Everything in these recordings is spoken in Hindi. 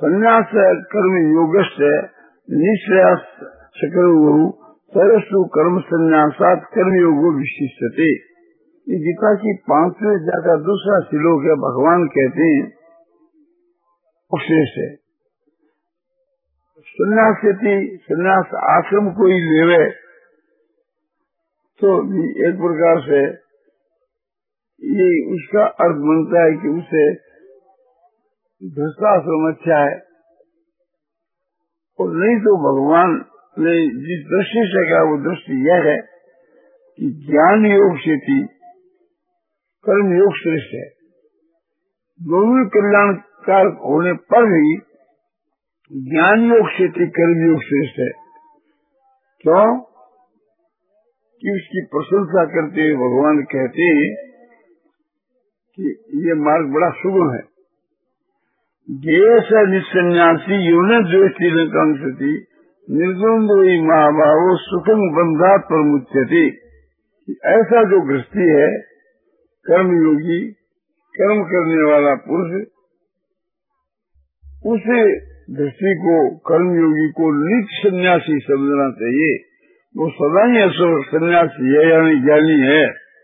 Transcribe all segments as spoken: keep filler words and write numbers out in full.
संन्यास कर्म योगश्च निःश्रेयस सकरो सर्वसु कर्म संन्यासात कर्मयोगो विशिष्यते। ये गीता की पांचवें अध्याय का दूसरा श्लोक है। भगवान कहते हैं उपशेष है संन्यास यदि संन्यास आश्रम कोई लेवे तो एक प्रकार से ये उसका अर्थ बनता है कि उसे भ्रष्टाश्रम अच्छा है, और नहीं तो भगवान ने जिस दृष्टि से कहा वो दृष्टि यह है कि ज्ञान योग से थी कर्म योग श्रेष्ठ है। दोनों कल्याणकार होने पर भी ज्ञान योग से थी कर्म योग श्रेष्ठ है। क्यों कि उसकी प्रशंसा करते हुए भगवान कहते हैं कि ये मार्ग बड़ा सुगम है। ज्ञेय निसन्यासी योन द्वेष्टि न कांक्षति निर्द्वंद्वी महाभावो सुखम बंधात प्रमुच्यते। ऐसा जो गृहस्थी है कर्मयोगी कर्म करने वाला पुरुष, उसे दृष्टि को कर्मयोगी को नित्य सन्यासी समझना चाहिए। वो सदा ही असो सन्यासी है यानी ज्ञानी है।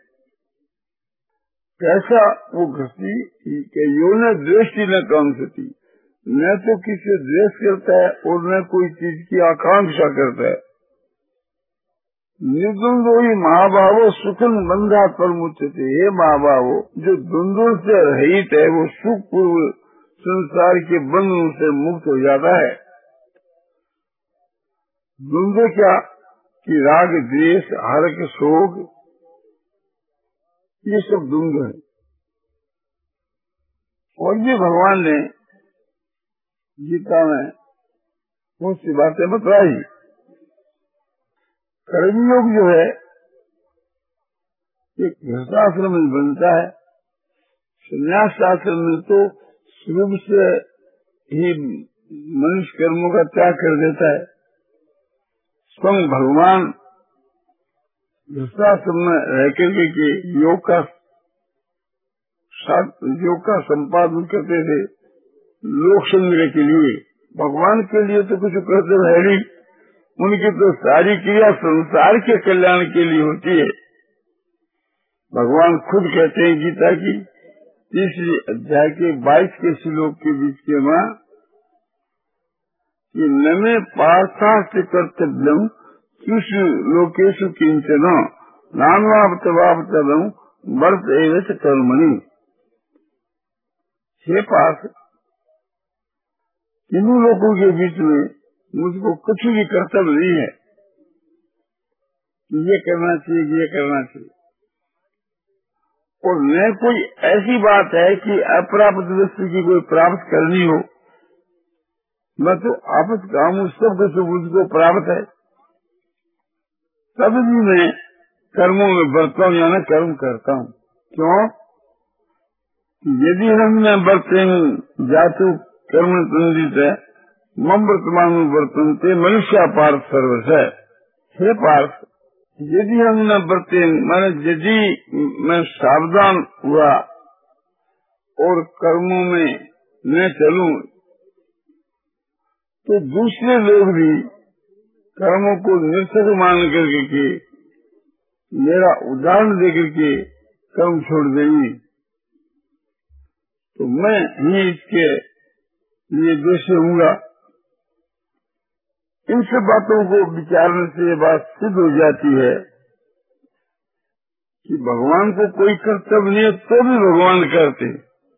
कैसा वो गृहस्थी के योन द्वेष्टि न कांक्षति, न तो किसी द्वेष करता है और न कोई चीज की आकांक्षा करता है। निर्द्वंद्व ही महाभावो सुखम बंधा पर मुच्यते। हे महाभावो, जो द्वंद्व से रहित है वो सुख पूर्व संसार के बंधनों से मुक्त हो जाता है। द्वंद्व क्या कि राग द्वेष हर्ष शोक, ये सब द्वंद्व है। और ये भगवान ने गीता में बहुत सी बातें बताई। कर्मयोग जो है एक गृहस्थाश्रम में बनता है। संन्यास आश्रम में तो शुरू से ही मनुष्य कर्मों का त्याग कर देता है। स्वयं भगवान गृहस्थाश्रम में रह करके के योग का योग का संपादन करते थे लोक संग्रह के लिए। भगवान के लिए तो कुछ करते है नहीं, उनकी तो सारी क्रिया संसार के कल्याण के लिए होती है। भगवान खुद कहते हैं गीता की तीसरी अध्याय के बाईस के श्लोक के बीच के मां कि नमे पार्थास्ति कर्तव्यम किसु लोकेशु किंचन नान्वाप्तवाप्तव्यम वर्त एवं कर्मणि। हे पार्थ, तीनों लोगों के बीच में मुझको कुछ भी कर्तव्य नहीं है कि ये करना चाहिए ये करना चाहिए, और न कोई ऐसी बात है कि अप्राप्त वस्तु की कोई प्राप्त करनी हो। मैं तो आपस काम सब कुछ मुझको प्राप्त है, तब भी मैं कर्मों में बरता हूँ या न कर्म करता हूँ। क्यों? यदि हम में बरते जातु कर्म संदित है मम वर्तमान वर्तनते मनुष्य पार्थ सर्वस है। हे पार्थ, यदि हम न बरते माने यदि मैं सावधान हुआ और कर्मों में न चलूं तो दूसरे लोग भी कर्मों को निरर्थक मान करके के मेरा उदाहरण देकर के कर्म छोड़ देंगे, तो मैं ही इसके लिए दोषी होऊंगा। इन सब बातों को विचारने से ये बात सिद्ध हो जाती है कि भगवान को कोई कर्तव्य नहीं है तो भी भगवान करते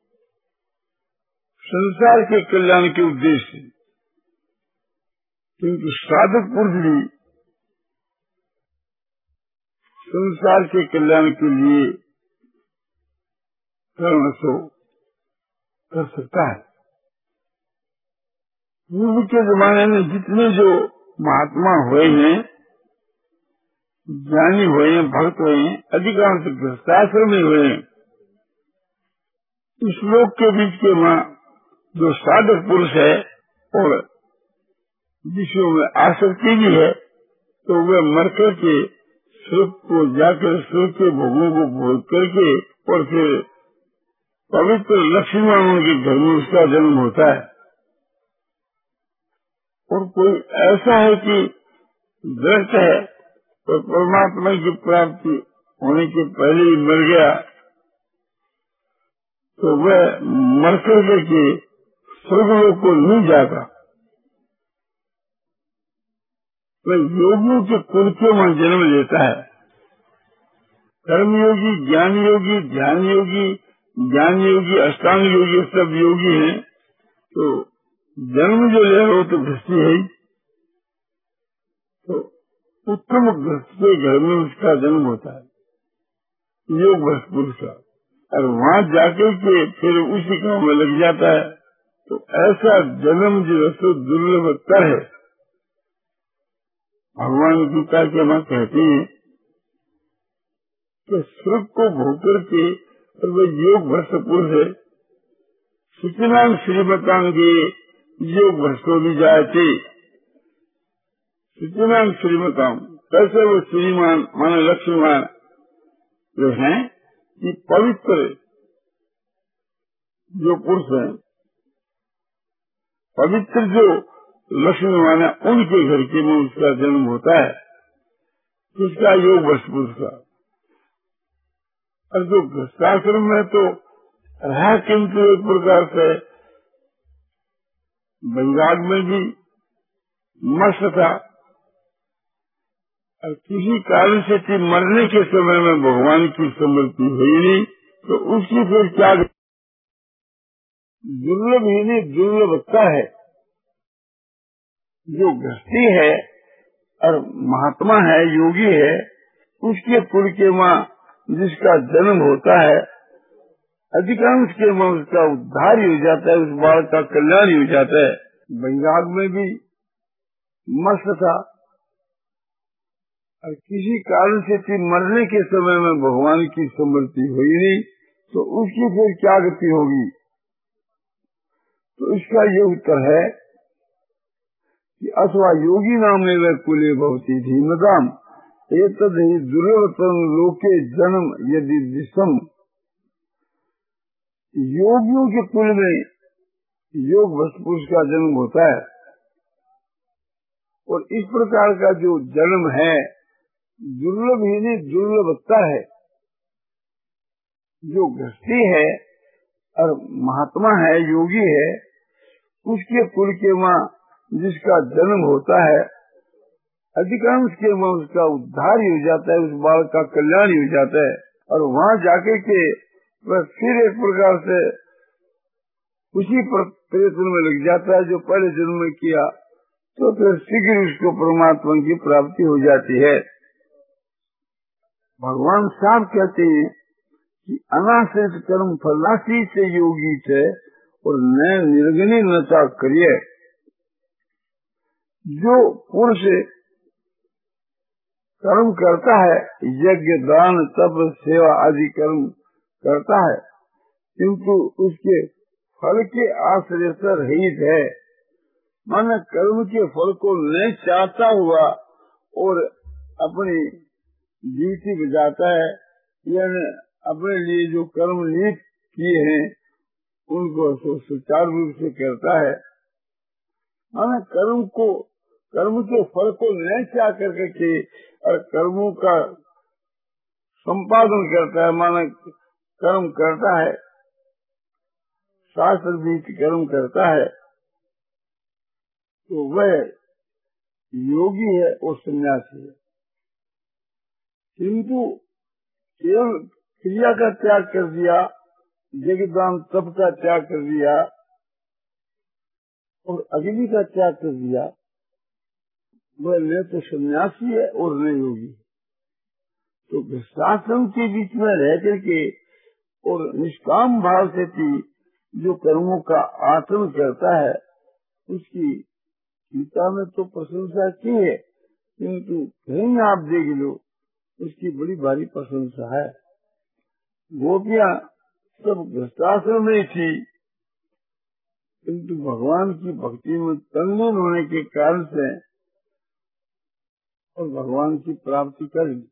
संसार के कल्याण के उद्देश्य से। क्योंकि साधक पुरुष भी संसार के कल्याण के लिए कर्म सो कर सकता है। पूर्व के जमाने में जितने जो महात्मा हुए हैं, ज्ञानी हुए हैं, भक्त हुए हैं, अधिकांश गृहस्थाश्रम में हुए हैं। इस लोक के बीच के मां जो साधक पुरुष है और जिसमें में आसक्ति भी है, तो वे मर करके स्वर्ग को जाकर स्वर्ग के भोगों को भोग करके और फिर पवित्र लक्ष्मी उनके घर में उसका जन्म होता है। और कोई ऐसा है कि दृष्ट है तो परमात्मा की प्राप्ति होने के पहले ही मर गया, तो वह मर करके स्वर्गलोक को नहीं जाता। वह योगियों के कुल के वहां जन्म लेता है। कर्मयोगी, ज्ञान योगी, ध्यान योगी, ज्ञान योगी, अष्टांग योगी सब योगी हैं। तो जन्म जो ले वो तो गृहस्थी है ही। तो उत्तम गृहस्थ के घर में उसका जन्म होता है, योग भ्रष्ट पुरुष का, और वहाँ जाकर के फिर उसी काम में लग जाता है। तो ऐसा जन्म जो है दुर्लभ कर है। भगवान गीता के वहाँ कहते हैं कि स्वर्ग को भोग करके और वह योग भ्रष्ट पुरुष है, सूचनांग श्रीमतांगे योग भ्रष्टो भी जाए थे। सूचनांग श्रीमतांग कैसे वो श्रीमान माने लक्ष्मीमान जो है कि पवित्र जो पुरुष है, पवित्र जो लक्ष्मीमान है, उनके घर के में उसका जन्म होता है, उसका योग भ्रष्ट पुरुष का। और जो भ्रष्टाश्रम में तो रहा किंतु एक प्रकार से बंगाल में भी मस्त था, और किसी कारण से थी मरने के समय में भगवान की स्मृति हुई नहीं, तो उसकी फिर क्या दुर्लभ ही नहीं दुर्लभता है। जो गृहस्थी है और महात्मा है, योगी है, उसके कुल के माँ जिसका जन्म होता है, अधिकांश के माँ उसका उद्धार ही हो जाता है, उस बालक का कल्याण ही हो जाता है। बंगाल में भी मस्त था, और किसी कारण से थी मरने के समय में भगवान की स्मृति हुई नहीं, तो उसकी फिर क्या गति होगी। तो इसका ये उत्तर है कि अथवा योगी नाम में वह कुले भवती धीमताम एक तद ही दुर्लभतम लोके जन्म यदि दिशम। योगियों के कुल में योग भ्रष्ट पुरुष का जन्म होता है, और इस प्रकार का जो जन्म है दुर्लभ ही नहीं दुर्लभता है। जो गृहस्थी है और महात्मा है, योगी है, उसके कुल के माँ जिसका जन्म होता है, अधिकांश के माँ उसका उद्धार ही हो जाता है, उस बालक का कल्याण ही हो जाता है। और वहाँ जाके के वह फिर एक प्रकार से उसी प्रयत्न में लग जाता है जो पहले जन्म में किया, तो फिर शीघ्र उसको परमात्मा की प्राप्ति हो जाती है। भगवान साहब कहते हैं कि अनाश्रित कर्म फलनाशी से योगी थे और नए निर्गुणी नता करिए। जो पुरुष कर्म करता है, यज्ञ दान तप सेवा आदि कर्म करता है, किंतु उसके फल के आश्रय से रहित है, माना कर्म के फल को नहीं चाहता हुआ और अपनी ड्यूटी बजाता है, यानी अपने लिए जो कर्म नियुक्त किए हैं उनको सुचारू रूप से करता है। माना कर्म को कर्म के फल को नहीं चाह करके के और कर्मों का संपादन करता है, माना कर्म करता है, शास्त्र विहित कर्म करता है, तो वह योगी है और सन्यासी है। किंतु केवल क्रिया का त्याग कर दिया, यज्ञदान तप का त्याग कर दिया और अग्नि का त्याग कर दिया, वह न तो सन्यासी है और न योगी। तो शास्त्रों के बीच में रह करके और निष्काम भाव से थी जो कर्मों का आचरण करता है, उसकी गीता में तो प्रशंसा की है, किंतु कहीं आप देख लो उसकी बड़ी भारी प्रशंसा है। गोपियां सब भ्रष्टाश्रम में थी, किंतु भगवान की भक्ति में तल्लीन होने के कारण से और भगवान की प्राप्ति कर ली।